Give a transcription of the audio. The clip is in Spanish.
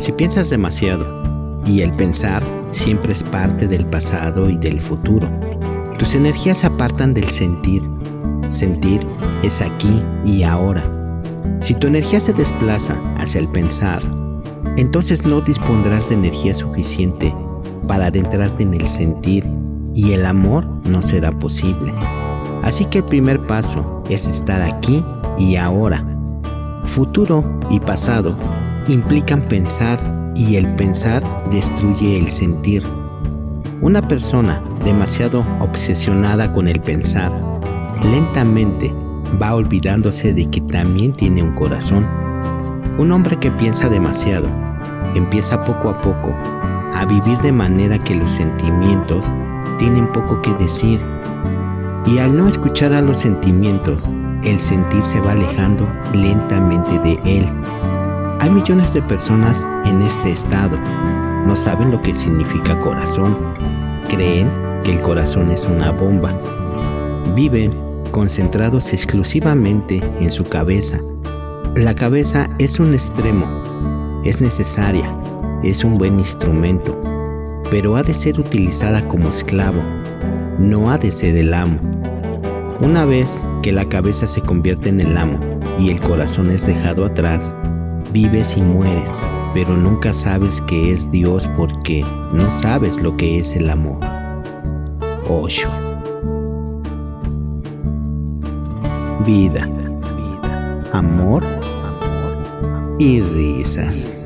Si piensas demasiado, y el pensar siempre es parte del pasado y del futuro, tus energías se apartan del sentir. Sentir es aquí y ahora. Si tu energía se desplaza hacia el pensar, entonces no dispondrás de energía suficiente para adentrarte en el sentir y el amor no será posible. Así que el primer paso es estar aquí y ahora. Futuro y pasado implican pensar y el pensar destruye el sentir. Una persona demasiado obsesionada con el pensar lentamente va olvidándose de que también tiene un corazón. Un hombre que piensa demasiado empieza poco a poco a vivir de manera que los sentimientos tienen poco que decir. Y al no escuchar a los sentimientos, el sentir se va alejando lentamente de él. Hay millones de personas en este estado. No saben lo que significa corazón. Creen que el corazón es una bomba. Viven concentrados exclusivamente en su cabeza. La cabeza es un extremo. Es necesaria. Es un buen instrumento. Pero ha de ser utilizada como esclavo. No ha de ser el amo. Una vez que la cabeza se convierte en el amo y el corazón es dejado atrás, vives y mueres, pero nunca sabes qué es Dios porque no sabes lo que es el amor. Osho. Vida, amor y risas.